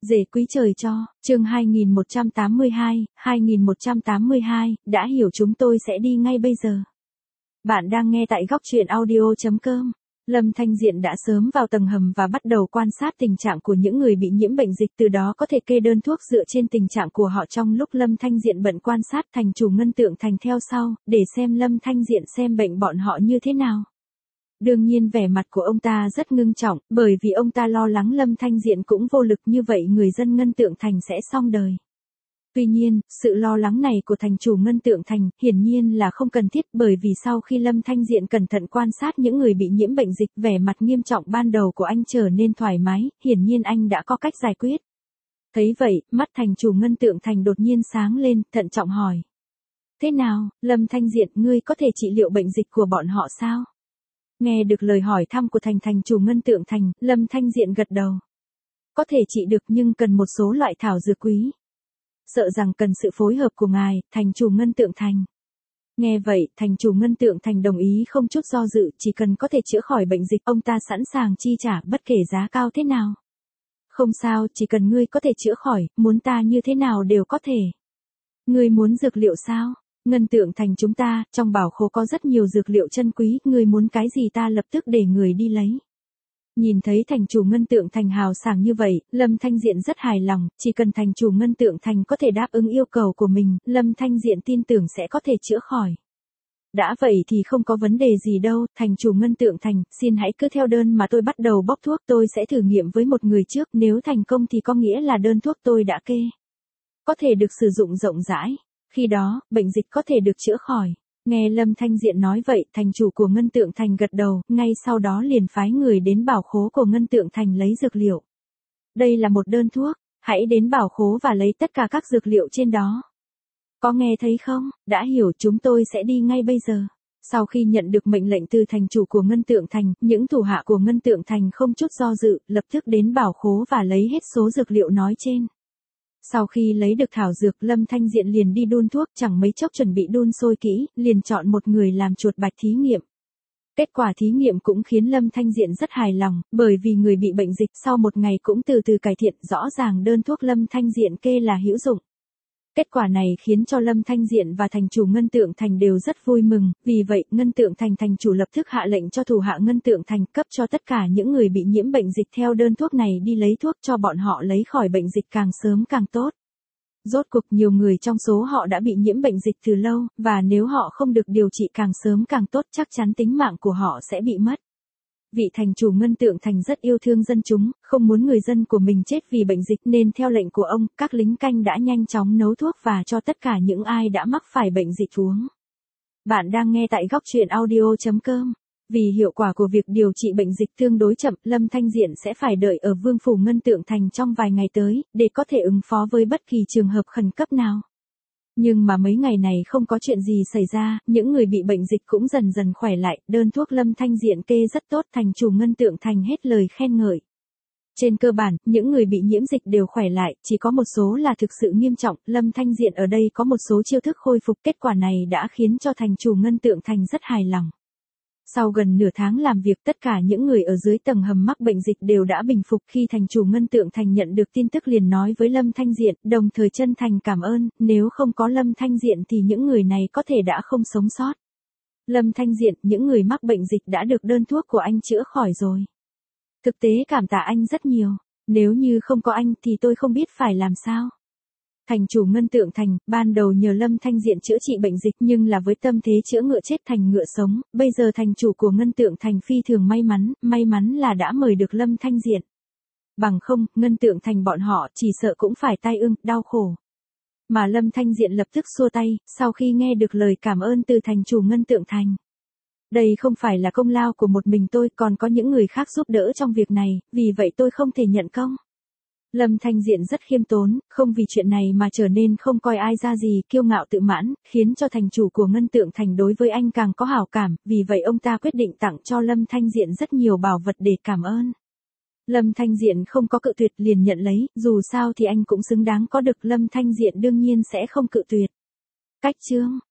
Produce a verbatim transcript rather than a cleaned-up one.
Rể quý trời cho, chương hai nghìn một trăm tám mươi hai, hai nghìn một trăm tám mươi hai, đã hiểu chúng tôi sẽ đi ngay bây giờ. Bạn đang nghe tại góc truyện audio chấm com. Lâm Thanh Diện đã sớm vào tầng hầm và bắt đầu quan sát tình trạng của những người bị nhiễm bệnh dịch, từ đó có thể kê đơn thuốc dựa trên tình trạng của họ. Trong lúc Lâm Thanh Diện bận quan sát, thành chủ Ngân Tượng Thành theo sau, để xem Lâm Thanh Diện xem bệnh bọn họ như thế nào. Đương nhiên vẻ mặt của ông ta rất ngưng trọng, bởi vì ông ta lo lắng Lâm Thanh Diện cũng vô lực như vậy người dân Ngân Tượng Thành sẽ xong đời. Tuy nhiên, sự lo lắng này của thành chủ Ngân Tượng Thành hiển nhiên là không cần thiết, bởi vì sau khi Lâm Thanh Diện cẩn thận quan sát những người bị nhiễm bệnh dịch, vẻ mặt nghiêm trọng ban đầu của anh trở nên thoải mái, hiển nhiên anh đã có cách giải quyết. Thấy vậy, mắt thành chủ Ngân Tượng Thành đột nhiên sáng lên, thận trọng hỏi. Thế nào, Lâm Thanh Diện, ngươi có thể trị liệu bệnh dịch của bọn họ sao? Nghe được lời hỏi thăm của thành thành chủ Ngân Tượng Thành, Lâm Thanh Diện gật đầu. Có thể trị được nhưng cần một số loại thảo dược quý. Sợ rằng cần sự phối hợp của ngài, thành chủ Ngân Tượng Thành. Nghe vậy, thành chủ Ngân Tượng Thành đồng ý không chút do dự, chỉ cần có thể chữa khỏi bệnh dịch, ông ta sẵn sàng chi trả bất kể giá cao thế nào. Không sao, chỉ cần ngươi có thể chữa khỏi, muốn ta như thế nào đều có thể. Ngươi muốn dược liệu sao? Ngân Tượng Thành chúng ta, trong bảo khố có rất nhiều dược liệu chân quý, ngươi muốn cái gì ta lập tức để người đi lấy. Nhìn thấy thành chủ Ngân Tượng Thành hào sảng như vậy, Lâm Thanh Diện rất hài lòng, chỉ cần thành chủ Ngân Tượng Thành có thể đáp ứng yêu cầu của mình, Lâm Thanh Diện tin tưởng sẽ có thể chữa khỏi. Đã vậy thì không có vấn đề gì đâu, thành chủ Ngân Tượng Thành, xin hãy cứ theo đơn mà tôi bắt đầu bóc thuốc, tôi sẽ thử nghiệm với một người trước, nếu thành công thì có nghĩa là đơn thuốc tôi đã kê có thể được sử dụng rộng rãi. Khi đó, bệnh dịch có thể được chữa khỏi. Nghe Lâm Thanh Diện nói vậy, thành chủ của Ngân Tượng Thành gật đầu, ngay sau đó liền phái người đến bảo khố của Ngân Tượng Thành lấy dược liệu. Đây là một đơn thuốc, hãy đến bảo khố và lấy tất cả các dược liệu trên đó. Có nghe thấy không? Đã hiểu, chúng tôi sẽ đi ngay bây giờ. Sau khi nhận được mệnh lệnh từ thành chủ của Ngân Tượng Thành, những thủ hạ của Ngân Tượng Thành không chút do dự, lập tức đến bảo khố và lấy hết số dược liệu nói trên. Sau khi lấy được thảo dược, Lâm Thanh Diện liền đi đun thuốc, chẳng mấy chốc chuẩn bị đun sôi kỹ, liền chọn một người làm chuột bạch thí nghiệm. Kết quả thí nghiệm cũng khiến Lâm Thanh Diện rất hài lòng, bởi vì người bị bệnh dịch sau một ngày cũng từ từ cải thiện, rõ ràng đơn thuốc Lâm Thanh Diện kê là hữu dụng. Kết quả này khiến cho Lâm Thanh Diện và thành chủ Ngân Tượng Thành đều rất vui mừng, vì vậy Ngân Tượng Thành thành chủ lập tức hạ lệnh cho thủ hạ Ngân Tượng Thành cấp cho tất cả những người bị nhiễm bệnh dịch theo đơn thuốc này đi lấy thuốc cho bọn họ lấy khỏi bệnh dịch càng sớm càng tốt. Rốt cuộc nhiều người trong số họ đã bị nhiễm bệnh dịch từ lâu, và nếu họ không được điều trị càng sớm càng tốt chắc chắn tính mạng của họ sẽ bị mất. Vị thành chủ Ngân Tượng Thành rất yêu thương dân chúng, không muốn người dân của mình chết vì bệnh dịch nên theo lệnh của ông, các lính canh đã nhanh chóng nấu thuốc và cho tất cả những ai đã mắc phải bệnh dịch uống. Bạn đang nghe tại góc truyện audio chấm com. Vì hiệu quả của việc điều trị bệnh dịch tương đối chậm, Lâm Thanh Diện sẽ phải đợi ở Vương phủ Ngân Tượng Thành trong vài ngày tới, để có thể ứng phó với bất kỳ trường hợp khẩn cấp nào. Nhưng mà mấy ngày này không có chuyện gì xảy ra, những người bị bệnh dịch cũng dần dần khỏe lại, đơn thuốc Lâm Thanh Diện kê rất tốt, thành chủ Ngân Tượng Thành hết lời khen ngợi. Trên cơ bản, những người bị nhiễm dịch đều khỏe lại, chỉ có một số là thực sự nghiêm trọng, Lâm Thanh Diện ở đây có một số chiêu thức khôi phục, kết quả này đã khiến cho thành chủ Ngân Tượng Thành rất hài lòng. Sau gần nửa tháng làm việc, tất cả những người ở dưới tầng hầm mắc bệnh dịch đều đã bình phục. Khi thành chủ Ngân Tượng Thành nhận được tin tức liền nói với Lâm Thanh Diện, đồng thời chân thành cảm ơn, nếu không có Lâm Thanh Diện thì những người này có thể đã không sống sót. Lâm Thanh Diện, những người mắc bệnh dịch đã được đơn thuốc của anh chữa khỏi rồi. Thực tế cảm tạ anh rất nhiều, nếu như không có anh thì tôi không biết phải làm sao. Thành chủ Ngân Tượng Thành, ban đầu nhờ Lâm Thanh Diện chữa trị bệnh dịch nhưng là với tâm thế chữa ngựa chết thành ngựa sống, bây giờ thành chủ của Ngân Tượng Thành phi thường may mắn, may mắn là đã mời được Lâm Thanh Diện. Bằng không, Ngân Tượng Thành bọn họ chỉ sợ cũng phải tai ương, đau khổ. Mà Lâm Thanh Diện lập tức xua tay, sau khi nghe được lời cảm ơn từ thành chủ Ngân Tượng Thành. Đây không phải là công lao của một mình tôi, còn có những người khác giúp đỡ trong việc này, vì vậy tôi không thể nhận công. Lâm Thanh Diện rất khiêm tốn, không vì chuyện này mà trở nên không coi ai ra gì, kiêu ngạo tự mãn, khiến cho thành chủ của Ngân Tượng Thành đối với anh càng có hảo cảm, vì vậy ông ta quyết định tặng cho Lâm Thanh Diện rất nhiều bảo vật để cảm ơn. Lâm Thanh Diện không có cự tuyệt liền nhận lấy, dù sao thì anh cũng xứng đáng có được, Lâm Thanh Diện đương nhiên sẽ không cự tuyệt. Cách chương,